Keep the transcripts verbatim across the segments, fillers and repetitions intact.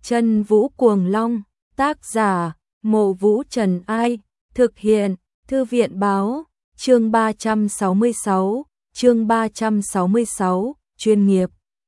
Chân Vũ Cuồng Long, tác giả, Mộ Vũ Trần Ai, thực hiện, Thư viện Báo, chương ba trăm sáu mươi sáu, chương ba trăm sáu mươi sáu, chuyên nghiệp.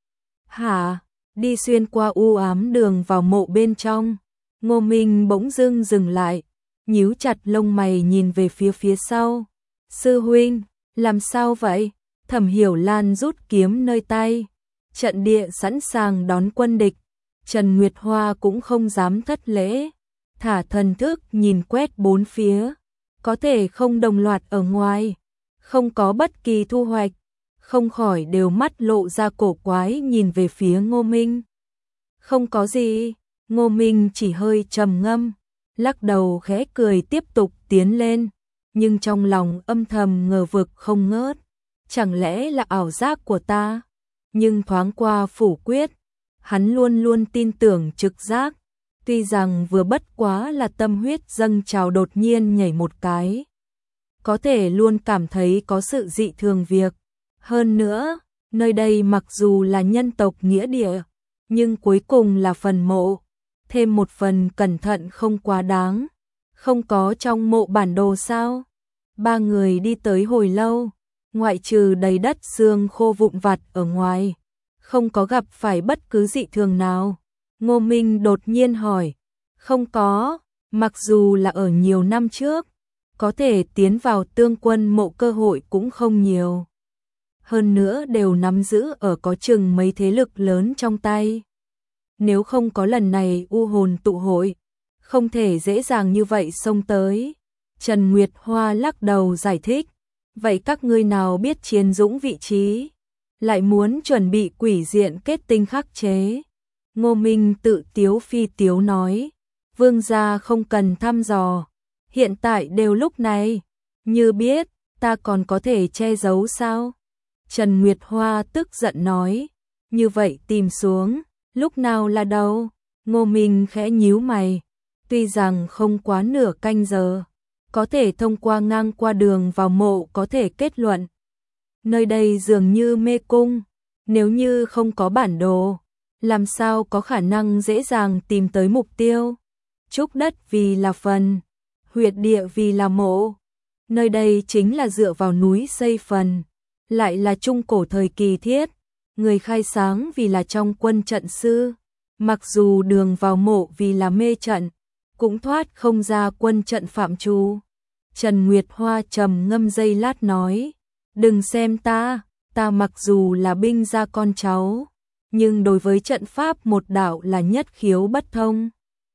Hả, đi xuyên qua u ám đường vào mộ bên trong, Ngô Minh bỗng dưng dừng lại, nhíu chặt lông mày nhìn về phía phía sau. Sư huynh, làm sao vậy? Thẩm Hiểu Lan rút kiếm nơi tay, trận địa sẵn sàng đón quân địch. Trần Nguyệt Hoa cũng không dám thất lễ, thả thần thức nhìn quét bốn phía, có thể không đồng loạt ở ngoài, không có bất kỳ thu hoạch, không khỏi đều mắt lộ ra cổ quái nhìn về phía Ngô Minh. Không có gì, Ngô Minh chỉ hơi trầm ngâm, lắc đầu khẽ cười tiếp tục tiến lên, nhưng trong lòng âm thầm ngờ vực không ngớt, chẳng lẽ là ảo giác của ta? Nhưng thoáng qua phủ quyết, hắn luôn luôn tin tưởng trực giác, tuy rằng vừa bất quá là tâm huyết dâng trào đột nhiên nhảy một cái, có thể luôn cảm thấy có sự dị thường việc. Hơn nữa, nơi đây mặc dù là nhân tộc nghĩa địa, nhưng cuối cùng là phần mộ, thêm một phần cẩn thận không quá đáng. Không có trong mộ bản đồ sao? Ba người đi tới hồi lâu, ngoại trừ đầy đất xương khô vụn vặt ở ngoài, không có gặp phải bất cứ dị thường nào. Ngô Minh đột nhiên hỏi, không có, mặc dù là ở nhiều năm trước, có thể tiến vào tương quân mộ cơ hội cũng không nhiều. Hơn nữa đều nắm giữ ở có chừng mấy thế lực lớn trong tay. Nếu không có lần này u hồn tụ hội, không thể dễ dàng như vậy xông tới. Trần Nguyệt Hoa lắc đầu giải thích, vậy các ngươi nào biết Chiến Dũng vị trí, lại muốn chuẩn bị quỷ diện kết tinh khắc chế. Ngô Minh tự tiếu phi tiếu nói, vương gia không cần thăm dò, hiện tại đều lúc này, như biết, ta còn có thể che giấu sao? Trần Nguyệt Hoa tức giận nói, như vậy tìm xuống, lúc nào là đâu? Ngô Minh khẽ nhíu mày, tuy rằng không quá nửa canh giờ, có thể thông qua ngang qua đường vào mộ có thể kết luận. Nơi đây dường như mê cung, nếu như không có bản đồ, làm sao có khả năng dễ dàng tìm tới mục tiêu. Trúc đất vì là phần, huyệt địa vì là mộ. Nơi đây chính là dựa vào núi xây phần, lại là trung cổ thời kỳ thiết, người khai sáng vì là trong quân trận sư. Mặc dù đường vào mộ vì là mê trận, cũng thoát không ra quân trận phạm trù. Trần Nguyệt Hoa trầm ngâm giây lát nói, đừng xem ta, ta mặc dù là binh gia con cháu, nhưng đối với trận pháp một đạo là nhất khiếu bất thông.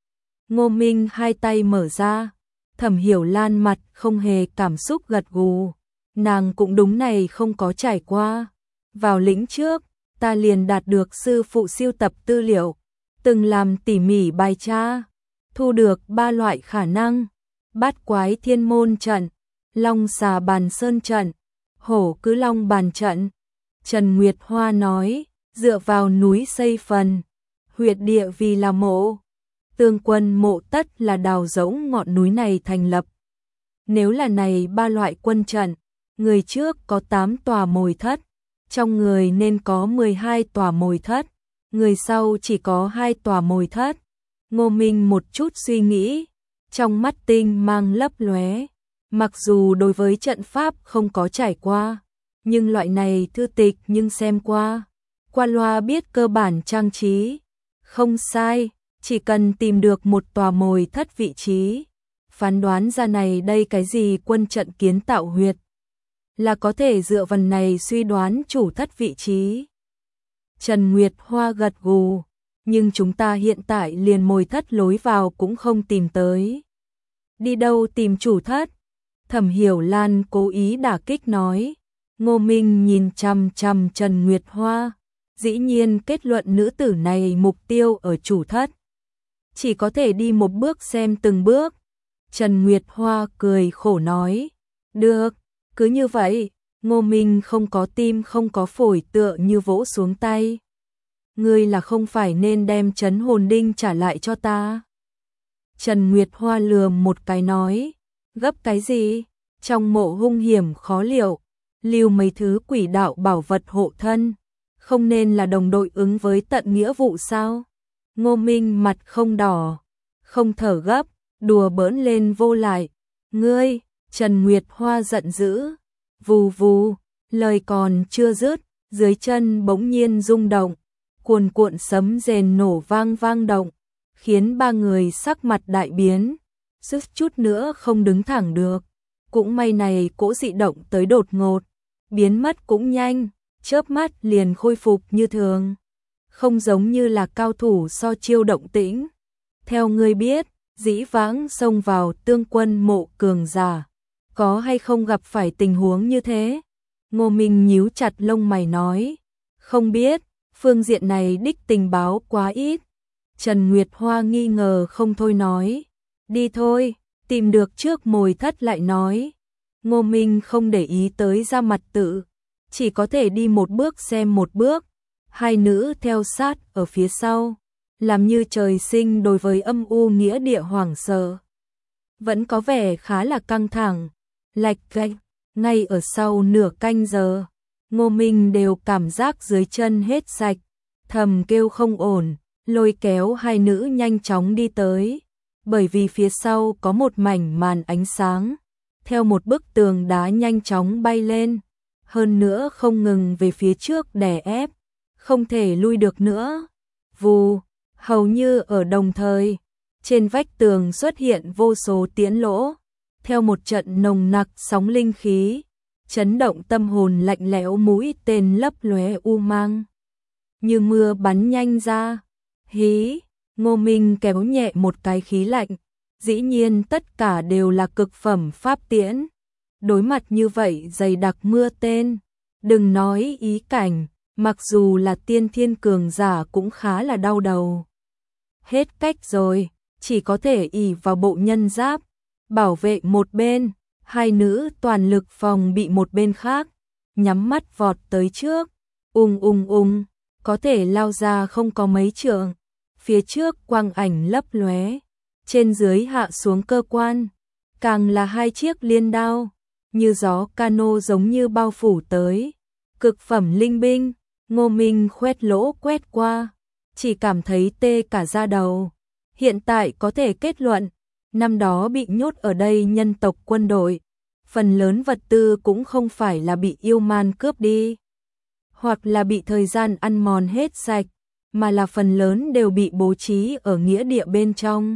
Ngô Minh hai tay mở ra, Thẩm Hiểu Lan mặt không hề cảm xúc gật gù, nàng cũng đúng này không có trải qua. Vào lĩnh trước, ta liền đạt được sư phụ siêu tập tư liệu, từng làm tỉ mỉ bài tra, thu được ba loại khả năng: Bát Quái Thiên Môn trận, Long Xà Bàn Sơn trận, Hổ Cứ Long Bàn trận. Trần Nguyệt Hoa nói, dựa vào núi xây phần, huyệt địa vì là mộ, tương quân mộ tất là đào rỗng ngọn núi này thành lập. Nếu là này ba loại quân trận, người trước có tám tòa mồi thất, trong người nên có mười hai tòa mồi thất, người sau chỉ có hai tòa mồi thất. Ngô Minh một chút suy nghĩ, trong mắt tinh mang lấp lóe. Mặc dù đối với trận pháp không có trải qua, nhưng loại này thư tịch nhưng xem qua, qua loa biết cơ bản trang trí. Không sai, chỉ cần tìm được một tòa mồi thất vị trí, phán đoán ra này đây cái gì quân trận kiến tạo huyệt, là có thể dựa vào này suy đoán chủ thất vị trí. Trần Nguyệt Hoa gật gù, nhưng chúng ta hiện tại liền mồi thất lối vào cũng không tìm tới. Đi đâu tìm chủ thất? Thẩm Hiểu Lan cố ý đả kích nói. Ngô Minh nhìn chằm chằm Trần Nguyệt Hoa, dĩ nhiên kết luận nữ tử này mục tiêu ở chủ thất, chỉ có thể đi một bước xem từng bước. Trần Nguyệt Hoa cười khổ nói, được, cứ như vậy. Ngô Minh không có tim không có phổi tựa như vỗ xuống tay. Ngươi là không phải nên đem trấn hồn đinh trả lại cho ta? Trần Nguyệt Hoa lườm một cái nói, gấp cái gì? Trong mộ hung hiểm khó liệu, lưu mấy thứ quỷ đạo bảo vật hộ thân, không nên là đồng đội ứng với tận nghĩa vụ sao? Ngô Minh mặt không đỏ, không thở gấp, đùa bỡn lên vô lại. Ngươi, Trần Nguyệt Hoa giận dữ. Vù vù, lời còn chưa dứt, dưới chân bỗng nhiên rung động, cuồn cuộn sấm rền nổ vang vang động, khiến ba người sắc mặt đại biến, suýt chút nữa không đứng thẳng được. Cũng may này cỗ dị động tới đột ngột, biến mất cũng nhanh, chớp mắt liền khôi phục như thường, không giống như là cao thủ so chiêu động tĩnh. Theo ngươi biết, dĩ vãng xông vào tương quân mộ cường giả, có hay không gặp phải tình huống như thế? Ngô Minh nhíu chặt lông mày nói, không biết, phương diện này đích tình báo quá ít. Trần Nguyệt Hoa nghi ngờ không thôi nói, đi thôi, tìm được trước mồi thất lại nói. Ngô Minh không để ý tới ra mặt tự, chỉ có thể đi một bước xem một bước, hai nữ theo sát ở phía sau, làm như trời sinh đối với âm u nghĩa địa hoảng sợ. Vẫn có vẻ khá là căng thẳng, lạch cạch, ngay ở sau nửa canh giờ, Ngô Minh đều cảm giác dưới chân hết sạch, thầm kêu không ổn, lôi kéo hai nữ nhanh chóng đi tới, bởi vì phía sau có một mảnh màn ánh sáng, theo một bức tường đá nhanh chóng bay lên, hơn nữa không ngừng về phía trước đè ép, không thể lui được nữa. Vù, hầu như ở đồng thời, trên vách tường xuất hiện vô số tiễn lỗ, theo một trận nồng nặc sóng linh khí, chấn động tâm hồn lạnh lẽo, mũi tên lấp lóe u mang, như mưa bắn nhanh ra. Hí, Ngô Minh kéo nhẹ một cái khí lạnh, dĩ nhiên tất cả đều là cực phẩm pháp tiễn. Đối mặt như vậy dày đặc mưa tên, đừng nói ý cảnh, mặc dù là tiên thiên cường giả cũng khá là đau đầu. Hết cách rồi, chỉ có thể ỷ vào bộ nhân giáp, bảo vệ một bên, hai nữ toàn lực phòng bị một bên khác, nhắm mắt vọt tới trước, ung ung ung, có thể lao ra không có mấy trượng, phía trước quang ảnh lấp lóe, trên dưới hạ xuống cơ quan, càng là hai chiếc liên đao, như gió cano giống như bao phủ tới, cực phẩm linh binh. Ngô Minh khoét lỗ quét qua, chỉ cảm thấy tê cả da đầu. Hiện tại có thể kết luận, năm đó bị nhốt ở đây nhân tộc quân đội, phần lớn vật tư cũng không phải là bị yêu man cướp đi, hoặc là bị thời gian ăn mòn hết sạch, mà là phần lớn đều bị bố trí ở nghĩa địa bên trong.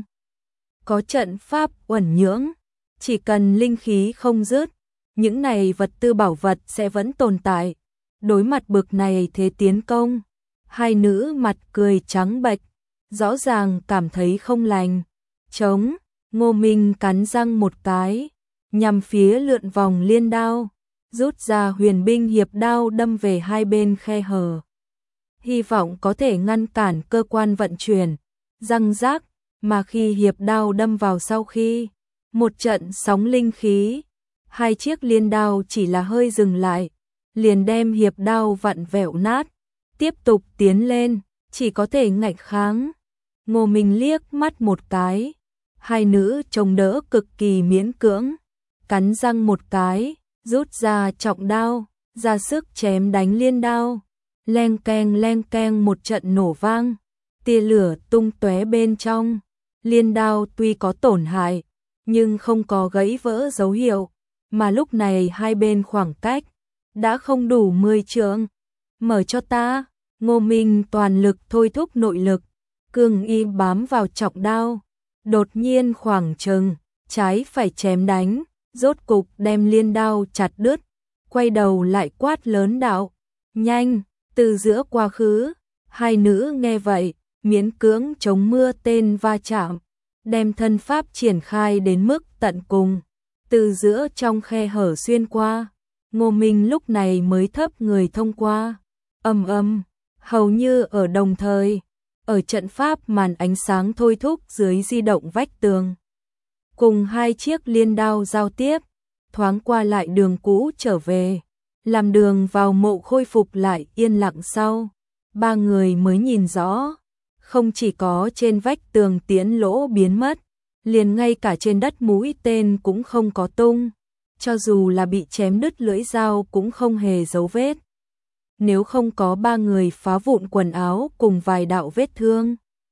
Có trận pháp uẩn nhưỡng, chỉ cần linh khí không dứt, những này vật tư bảo vật sẽ vẫn tồn tại. Đối mặt bực này thế tiến công, hai nữ mặt cười trắng bệch, rõ ràng cảm thấy không lành. Chống, Ngô Minh cắn răng một cái, nhằm phía lượn vòng liên đao, rút ra huyền binh hiệp đao đâm về hai bên khe hở. Hy vọng có thể ngăn cản cơ quan vận chuyển, răng rác, mà khi hiệp đao đâm vào sau khi, một trận sóng linh khí, hai chiếc liên đao chỉ là hơi dừng lại, liền đem hiệp đao vặn vẹo nát, tiếp tục tiến lên, chỉ có thể ngạnh kháng. Ngô Minh liếc mắt một cái, hai nữ chống đỡ cực kỳ miễn cưỡng, cắn răng một cái, rút ra trọng đao, ra sức chém đánh liên đao, leng keng leng keng một trận nổ vang, tia lửa tung tóe bên trong, liên đao tuy có tổn hại, nhưng không có gãy vỡ dấu hiệu, mà lúc này hai bên khoảng cách đã không đủ mười trượng. Mở cho ta. Ngô Minh toàn lực thôi thúc nội lực, cường y bám vào trọng đao, đột nhiên khoảng chừng trái phải chém đánh, rốt cục đem liên đao chặt đứt, quay đầu lại quát lớn đạo, nhanh, từ giữa quá khứ. Hai nữ nghe vậy, miễn cưỡng chống mưa tên va chạm, đem thân pháp triển khai đến mức tận cùng, từ giữa trong khe hở xuyên qua. Ngô Minh lúc này mới thấp người thông qua, ầm ầm, hầu như ở đồng thời, ở trận pháp màn ánh sáng thôi thúc dưới di động vách tường, cùng hai chiếc liên đao giao tiếp, thoáng qua lại đường cũ trở về, làm đường vào mộ khôi phục lại yên lặng sau, ba người mới nhìn rõ, không chỉ có trên vách tường tiễn lỗ biến mất, liền ngay cả trên đất mũi tên cũng không có tung. Cho dù là bị chém đứt lưỡi dao cũng không hề dấu vết. Nếu không có ba người phá vụn quần áo cùng vài đạo vết thương,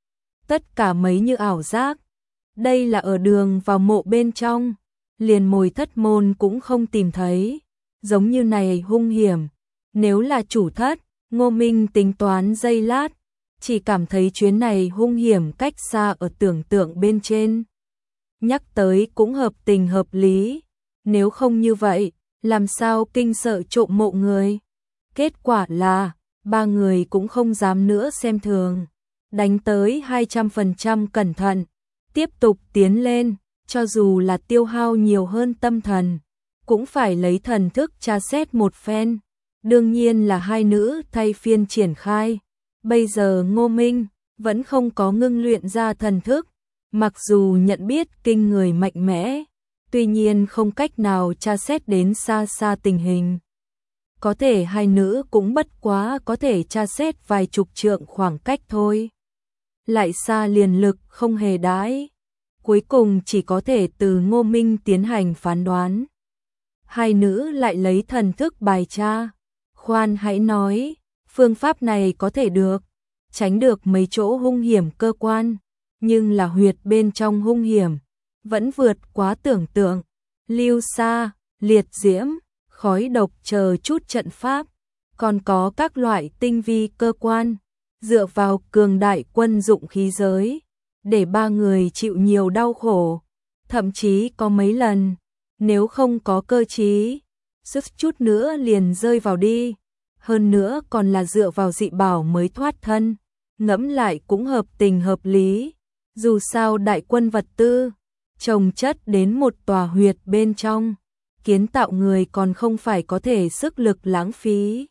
tất cả mấy như ảo giác. Đây là ở đường vào mộ bên trong, liền mồi thất môn cũng không tìm thấy, giống như này hung hiểm. Nếu là chủ thất, Ngô Minh tính toán giây lát, chỉ cảm thấy chuyến này hung hiểm cách xa ở tưởng tượng bên trên. Nhắc tới cũng hợp tình hợp lý, nếu không như vậy, làm sao kinh sợ trộm mộ người. Kết quả là, ba người cũng không dám nữa xem thường, đánh tới hai trăm phần trăm cẩn thận, tiếp tục tiến lên, cho dù là tiêu hao nhiều hơn tâm thần, cũng phải lấy thần thức tra xét một phen. Đương nhiên là hai nữ thay phiên triển khai. Bây giờ Ngô Minh vẫn không có ngưng luyện ra thần thức, mặc dù nhận biết kinh người mạnh mẽ, tuy nhiên không cách nào tra xét đến xa xa tình hình. Có thể hai nữ cũng bất quá có thể tra xét vài chục trượng khoảng cách thôi. Lại xa liền lực không hề đãi. Cuối cùng chỉ có thể từ Ngô Minh tiến hành phán đoán. Hai nữ lại lấy thần thức bài tra. Khoan hãy nói, phương pháp này có thể được, tránh được mấy chỗ hung hiểm cơ quan, nhưng là huyệt bên trong hung hiểm, vẫn vượt quá tưởng tượng. Lưu sa, liệt diễm, khói độc chờ chút trận pháp, còn có các loại tinh vi cơ quan, dựa vào cường đại quân dụng khí giới, để ba người chịu nhiều đau khổ, thậm chí có mấy lần, nếu không có cơ trí, sức chút nữa liền rơi vào đi, hơn nữa còn là dựa vào dị bảo mới thoát thân, ngẫm lại cũng hợp tình hợp lý, dù sao đại quân vật tư, trồng chất đến một tòa huyệt bên trong, kiến tạo người còn không phải có thể sức lực lãng phí.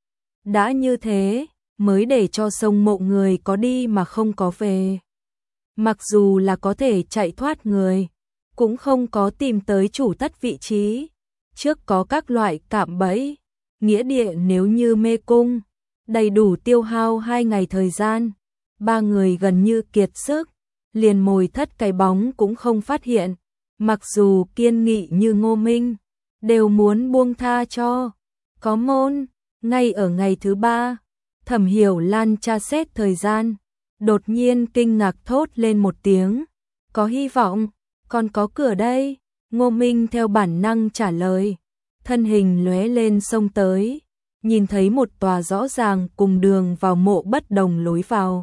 Đã như thế, mới để cho sông mộ người có đi mà không có về. Mặc dù là có thể chạy thoát người, cũng không có tìm tới chủ thất vị trí, trước có các loại cạm bẫy, nghĩa địa nếu như mê cung, đầy đủ tiêu hao hai ngày thời gian, ba người gần như kiệt sức, liền mồi thất cái bóng cũng không phát hiện, mặc dù kiên nghị như Ngô Minh, đều muốn buông tha cho. Có môn, ngay ở ngày thứ ba, Thẩm Hiểu Lan tra xét thời gian, đột nhiên kinh ngạc thốt lên một tiếng, có hy vọng, còn có cửa đây. Ngô Minh theo bản năng trả lời, thân hình lóe lên xông tới, nhìn thấy một tòa rõ ràng cùng đường vào mộ bất đồng lối vào.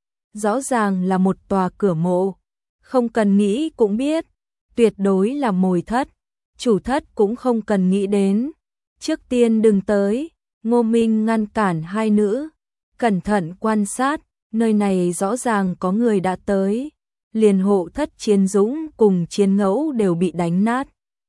Rõ ràng là một tòa cửa mộ, không cần nghĩ cũng biết, tuyệt đối là mồi thất, chủ thất cũng không cần nghĩ đến. Trước tiên đừng tới, Ngô Minh ngăn cản hai nữ, cẩn thận quan sát, nơi này rõ ràng có người đã tới, liền hộ thất Chiến Dũng cùng Chiến Ngẫu đều bị đánh nát.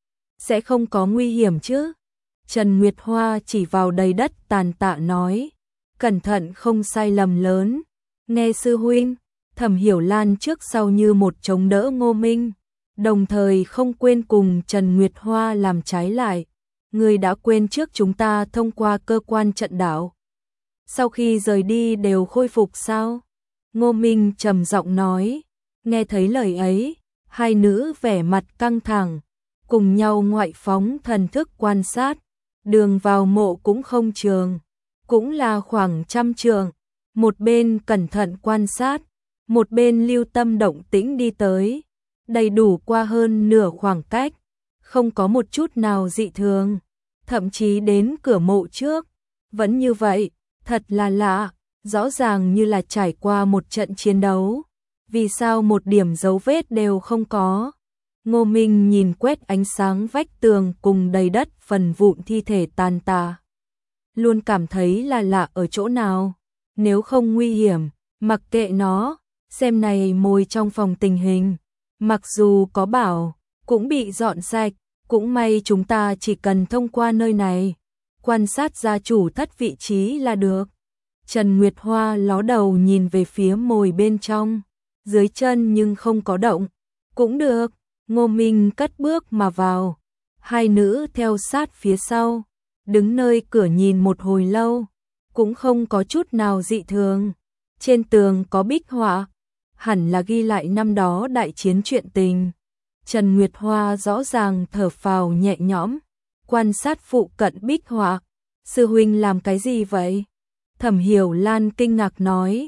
Sẽ không có nguy hiểm chứ? Trần Nguyệt Hoa chỉ vào đầy đất tàn tạ nói, cẩn thận không sai lầm lớn. Nghe sư huynh, Thẩm Hiểu Lan trước sau như một chống đỡ Ngô Minh, đồng thời không quên cùng Trần Nguyệt Hoa làm trái lại. Người đã quên trước chúng ta thông qua cơ quan trận đạo, sau khi rời đi đều khôi phục sao? Ngô Minh trầm giọng nói. Nghe thấy lời ấy, hai nữ vẻ mặt căng thẳng, cùng nhau ngoại phóng thần thức quan sát, đường vào mộ cũng không trường, cũng là khoảng trăm trường, một bên cẩn thận quan sát, một bên lưu tâm động tĩnh đi tới, đầy đủ qua hơn nửa khoảng cách, không có một chút nào dị thường, thậm chí đến cửa mộ trước, vẫn như vậy, thật là lạ, rõ ràng như là trải qua một trận chiến đấu. Vì sao một điểm dấu vết đều không có? Ngô Minh nhìn quét ánh sáng vách tường cùng đầy đất phần vụn thi thể tàn tạ, luôn cảm thấy là lạ ở chỗ nào. Nếu không nguy hiểm, mặc kệ nó, xem này mồi trong phòng tình hình. Mặc dù có bảo, cũng bị dọn sạch, cũng may chúng ta chỉ cần thông qua nơi này, quan sát gia chủ thất vị trí là được. Trần Nguyệt Hoa ló đầu nhìn về phía mồi bên trong. Dưới chân nhưng không có động, cũng được. Ngô Minh cất bước mà vào, hai nữ theo sát phía sau, đứng nơi cửa nhìn một hồi lâu, cũng không có chút nào dị thường. Trên tường có bích họa, hẳn là ghi lại năm đó đại chiến chuyện tình. Trần Nguyệt Hoa rõ ràng thở phào nhẹ nhõm, quan sát phụ cận bích họa. Sư huynh làm cái gì vậy? Thẩm Hiểu Lan kinh ngạc nói.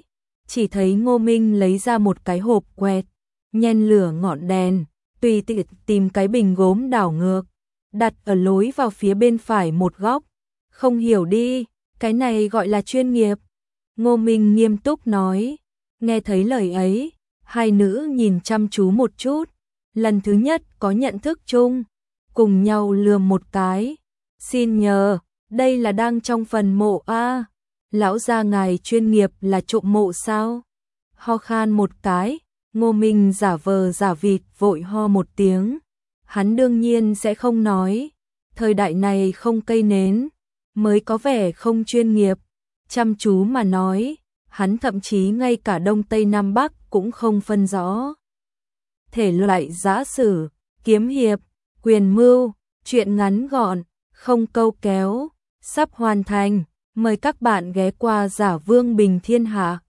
chỉ thấy Ngô Minh lấy ra một cái hộp quẹt, nhen lửa ngọn đèn, tùy tiện tìm cái bình gốm đảo ngược, đặt ở lối vào phía bên phải một góc. Không hiểu đi, cái này gọi là chuyên nghiệp. Ngô Minh nghiêm túc nói. Nghe thấy lời ấy, hai nữ nhìn chăm chú một chút, lần thứ nhất có nhận thức chung, cùng nhau lườm một cái. Xin nhờ, đây là đang trong phần mộ a? Lão gia ngài chuyên nghiệp là trộm mộ sao? Ho khan một cái, Ngô Minh giả vờ giả vịt vội ho một tiếng. Hắn đương nhiên sẽ không nói, thời đại này không cây nến, mới có vẻ không chuyên nghiệp. Chăm chú mà nói, hắn thậm chí ngay cả Đông Tây Nam Bắc cũng không phân rõ. Thể loại giã sử, kiếm hiệp, quyền mưu, truyện ngắn gọn, không câu kéo, sắp hoàn thành. Mời các bạn ghé qua Giả Vương Bình Thiên Hạ.